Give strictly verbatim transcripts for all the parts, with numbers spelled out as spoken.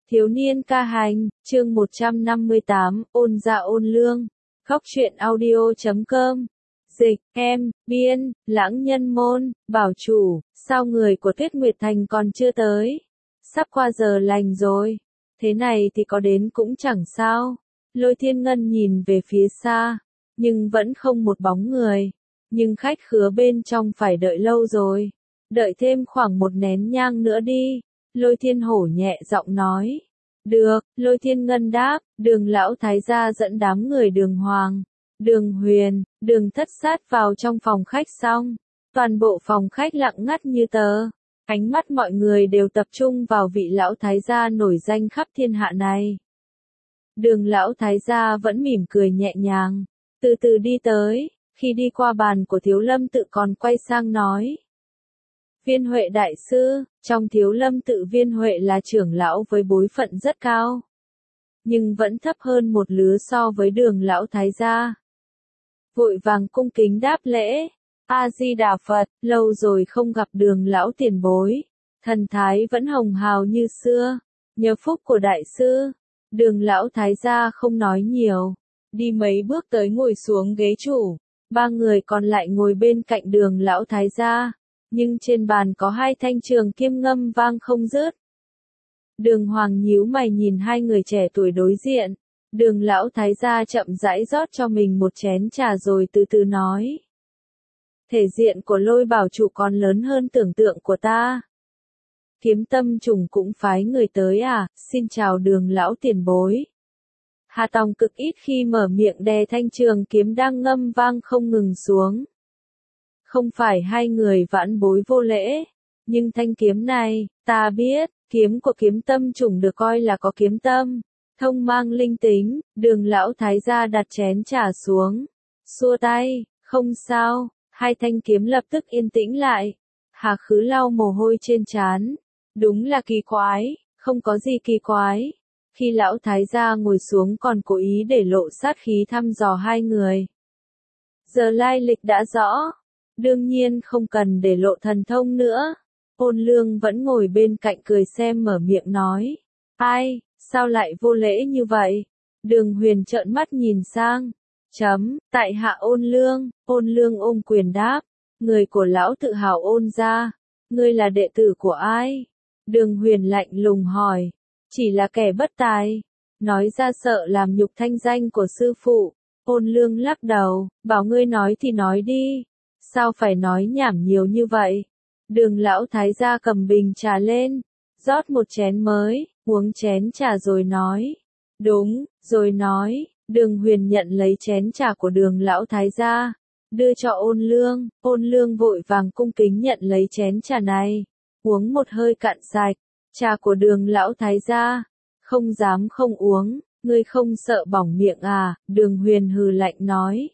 Thiếu niên ca hành, chương một trăm năm mươi tám, ôn dạ ôn lương. Góc truyện audio chấm com. Dịch, em, biên, lãng nhân môn, bảo chủ, sao người của Tuyết Nguyệt Thành còn chưa tới? Sắp qua giờ lành rồi. Thế này thì có đến cũng chẳng sao. Lôi Thiên Ngân nhìn về phía xa, nhưng vẫn không một bóng người. Nhưng khách khứa bên trong phải đợi lâu rồi. Đợi thêm khoảng một nén nhang nữa đi. Lôi Thiên Hổ nhẹ giọng nói. Được, Lôi Thiên Ngân đáp, Đường lão thái gia dẫn đám người Đường Hoàng, Đường Huyền, Đường Thất Sát vào trong phòng khách xong. Toàn bộ phòng khách lặng ngắt như tờ. Ánh mắt mọi người đều tập trung vào vị lão thái gia nổi danh khắp thiên hạ này. Đường lão thái gia vẫn mỉm cười nhẹ nhàng, từ từ đi tới, khi đi qua bàn của Thiếu Lâm Tự còn quay sang nói. Viên Huệ đại sư, trong Thiếu Lâm Tự Viên Huệ là trưởng lão với bối phận rất cao, nhưng vẫn thấp hơn một lứa so với Đường lão thái gia. Vội vàng cung kính đáp lễ, A Di Đà Phật, lâu rồi không gặp Đường lão tiền bối, thần thái vẫn hồng hào như xưa, nhờ phúc của đại sư. Đường lão thái gia không nói nhiều, đi mấy bước tới ngồi xuống ghế chủ, ba người còn lại ngồi bên cạnh Đường lão thái gia. Nhưng trên bàn có hai thanh trường kiếm ngâm vang không dứt. Đường Hoàng nhíu mày nhìn hai người trẻ tuổi đối diện. Đường lão thái gia chậm rãi rót cho mình một chén trà rồi từ từ nói. Thể diện của Lôi bảo chủ còn lớn hơn tưởng tượng của ta. Kiếm Tâm Trùng cũng phái người tới à, xin chào Đường lão tiền bối. Hà Tòng cực ít khi mở miệng đè thanh trường kiếm đang ngâm vang không ngừng xuống. Không phải hai người vãn bối vô lễ, nhưng thanh kiếm này, ta biết, kiếm của Kiếm Tâm Trùng được coi là có kiếm tâm, thông mang linh tính. Đường lão thái gia đặt chén trà xuống, xua tay, không sao, hai thanh kiếm lập tức yên tĩnh lại. Hà Khứ lau mồ hôi trên trán, đúng là kỳ quái, không có gì kỳ quái. Khi lão thái gia ngồi xuống còn cố ý để lộ sát khí thăm dò hai người. Giờ lai lịch đã rõ. Đương nhiên không cần để lộ thần thông nữa. Ôn Lương vẫn ngồi bên cạnh cười xem mở miệng nói. Ai, sao lại vô lễ như vậy? Đường Huyền trợn mắt nhìn sang. Chấm, tại hạ Ôn Lương. Ôn Lương ôm quyền đáp. Người của lão tự hào Ôn gia. Ngươi là đệ tử của ai? Đường Huyền lạnh lùng hỏi. Chỉ là kẻ bất tài. Nói ra sợ làm nhục thanh danh của sư phụ. Ôn Lương lắc đầu, bảo ngươi nói thì nói đi. Sao phải nói nhảm nhiều như vậy? Đường lão thái gia cầm bình trà lên, rót một chén mới, uống chén trà rồi nói. Đúng, rồi nói. Đường Huyền nhận lấy chén trà của Đường lão thái gia, đưa cho Ôn Lương. Ôn Lương vội vàng cung kính nhận lấy chén trà này, uống một hơi cạn sạch. Trà của Đường lão thái gia, không dám không uống, ngươi không sợ bỏng miệng à? Đường Huyền hừ lạnh nói.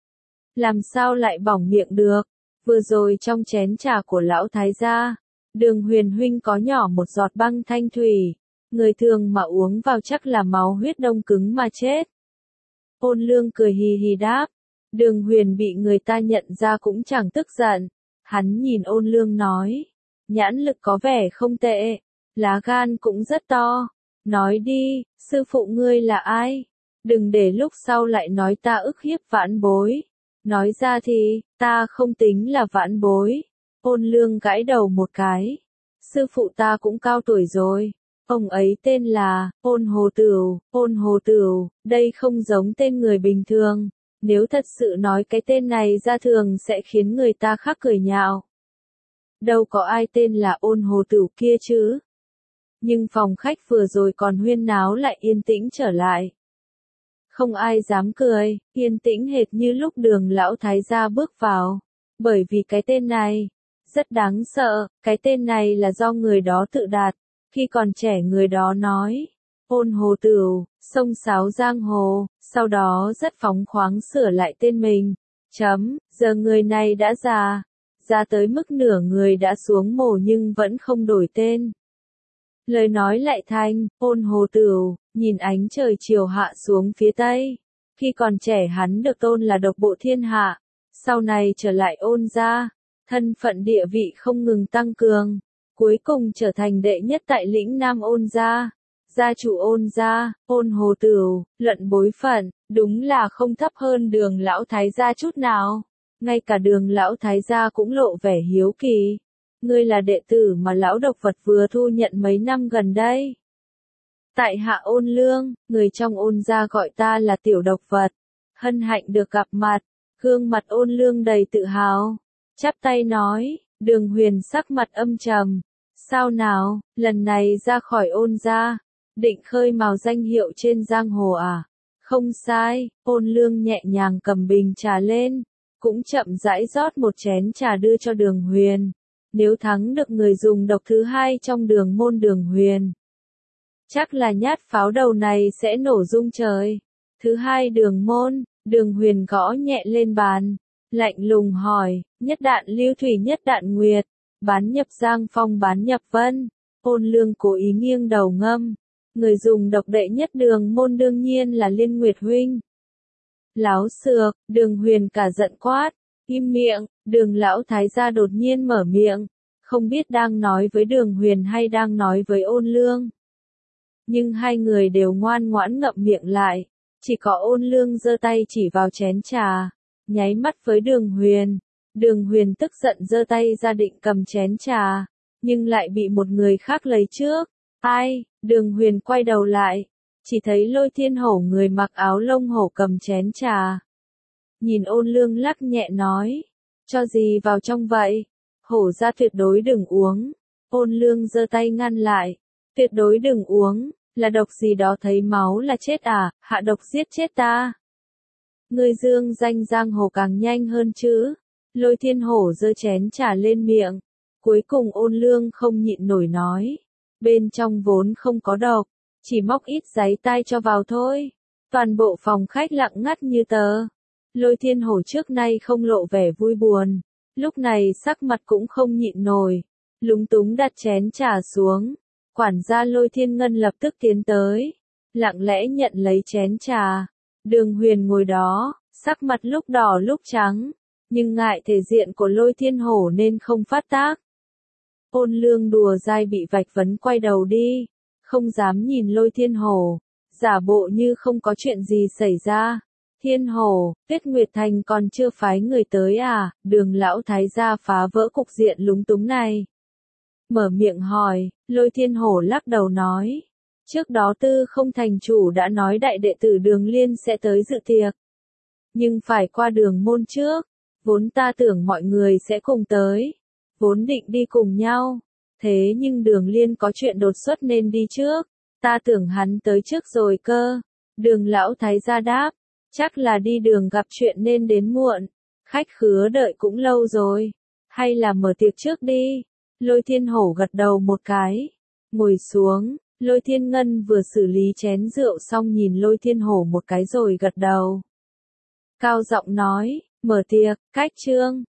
Làm sao lại bỏng miệng được? Vừa rồi trong chén trà của lão thái gia, Đường Huyền huynh có nhỏ một giọt băng thanh thủy, người thường mà uống vào chắc là máu huyết đông cứng mà chết. Ôn Lương cười hì hì đáp. Đường Huyền bị người ta nhận ra cũng chẳng tức giận, hắn nhìn Ôn Lương nói, nhãn lực có vẻ không tệ, lá gan cũng rất to. Nói đi, sư phụ ngươi là ai? Đừng để lúc sau lại nói ta ức hiếp vãn bối. Nói ra thì, ta không tính là vãn bối. Ôn Lương gãi đầu một cái. Sư phụ ta cũng cao tuổi rồi. Ông ấy tên là, Ôn Hồ Tửu. Ôn Hồ Tửu, đây không giống tên người bình thường. Nếu thật sự nói cái tên này ra thường sẽ khiến người ta khác cười nhạo. Đâu có ai tên là Ôn Hồ Tửu kia chứ. Nhưng phòng khách vừa rồi còn huyên náo lại yên tĩnh trở lại. Không ai dám cười, yên tĩnh hệt như lúc Đường lão thái gia bước vào. Bởi vì cái tên này, rất đáng sợ, cái tên này là do người đó tự đặt. Khi còn trẻ người đó nói, Ôn Hồ Tửu, sông sáo giang hồ, sau đó rất phóng khoáng sửa lại tên mình. Chấm, giờ người này đã già, già tới mức nửa người đã xuống mồ nhưng vẫn không đổi tên. Lời nói lại thành, Ôn Hồ Tửu, nhìn ánh trời chiều hạ xuống phía tây. Khi còn trẻ hắn được tôn là độc bộ thiên hạ, sau này trở lại Ôn gia, thân phận địa vị không ngừng tăng cường, cuối cùng trở thành đệ nhất tại lĩnh Nam Ôn gia. Gia chủ Ôn gia, Ôn Hồ Tửu, luận bối phận, đúng là không thấp hơn Đường lão thái gia chút nào. Ngay cả Đường lão thái gia cũng lộ vẻ hiếu kỳ. Ngươi là đệ tử mà lão độc vật vừa thu nhận mấy năm gần đây. Tại hạ Ôn Lương, người trong Ôn gia gọi ta là tiểu độc vật. Hân hạnh được gặp mặt, gương mặt Ôn Lương đầy tự hào. Chắp tay nói, Đường Huyền sắc mặt âm trầm. Sao nào, lần này ra khỏi Ôn gia, định khơi mào danh hiệu trên giang hồ à? Không sai, Ôn Lương nhẹ nhàng cầm bình trà lên, cũng chậm rãi rót một chén trà đưa cho Đường Huyền. Nếu thắng được người dùng độc thứ hai trong đường môn Đường Huyền, chắc là nhát pháo đầu này sẽ nổ rung trời. Thứ hai đường môn, Đường Huyền gõ nhẹ lên bàn, lạnh lùng hỏi, nhất đạn lưu thủy nhất đạn nguyệt, bán nhập giang phong bán nhập vân. Ôn Lương cố ý nghiêng đầu ngâm, người dùng độc đệ nhất đường môn đương nhiên là Liên Nguyệt huynh. Láo xược, Đường Huyền cả giận quát, im miệng. Đường lão thái gia đột nhiên mở miệng, không biết đang nói với Đường Huyền hay đang nói với Ôn Lương. Nhưng hai người đều ngoan ngoãn ngậm miệng lại, chỉ có Ôn Lương giơ tay chỉ vào chén trà, nháy mắt với Đường Huyền. Đường Huyền tức giận giơ tay ra định cầm chén trà, nhưng lại bị một người khác lấy trước. Ai? Đường Huyền quay đầu lại, chỉ thấy Lôi Thiên Hổ người mặc áo lông hổ cầm chén trà. Nhìn Ôn Lương lắc nhẹ nói, cho gì vào trong vậy? Hổ ra tuyệt đối đừng uống. Ôn Lương giơ tay ngăn lại, tuyệt đối đừng uống, là độc gì đó thấy máu là chết à, hạ độc giết chết ta. Ngươi dương danh giang hồ càng nhanh hơn chứ. Lôi Thiên Hổ giơ chén trà lên miệng, cuối cùng Ôn Lương không nhịn nổi nói, bên trong vốn không có độc, chỉ móc ít giấy tai cho vào thôi. Toàn bộ phòng khách lặng ngắt như tờ. Lôi Thiên Hổ trước nay không lộ vẻ vui buồn, lúc này sắc mặt cũng không nhịn nổi, lúng túng đặt chén trà xuống. Quản gia Lôi Thiên Ngân lập tức tiến tới, lặng lẽ nhận lấy chén trà. Đường Huyền ngồi đó, sắc mặt lúc đỏ lúc trắng, nhưng ngại thể diện của Lôi Thiên Hổ nên không phát tác. Ôn Lương đùa dai bị vạch vấn quay đầu đi, không dám nhìn Lôi Thiên Hổ, giả bộ như không có chuyện gì xảy ra. Thiên Hổ, Tuyết Nguyệt Thành còn chưa phái người tới à? Đường lão thái gia phá vỡ cục diện lúng túng này. Mở miệng hỏi, Lôi Thiên Hổ lắc đầu nói, trước đó Tư Không thành chủ đã nói đại đệ tử Đường Liên sẽ tới dự tiệc, nhưng phải qua Đường môn trước. Vốn ta tưởng mọi người sẽ cùng tới, vốn định đi cùng nhau, thế nhưng Đường Liên có chuyện đột xuất nên đi trước, ta tưởng hắn tới trước rồi cơ. Đường lão thái gia đáp, chắc là đi đường gặp chuyện nên đến muộn, khách khứa đợi cũng lâu rồi, hay là mở tiệc trước đi. Lôi Thiên Hổ gật đầu một cái, ngồi xuống. Lôi Thiên Ngân vừa xử lý chén rượu xong nhìn Lôi Thiên Hổ một cái rồi gật đầu. Cao giọng nói, mở tiệc, cách trương.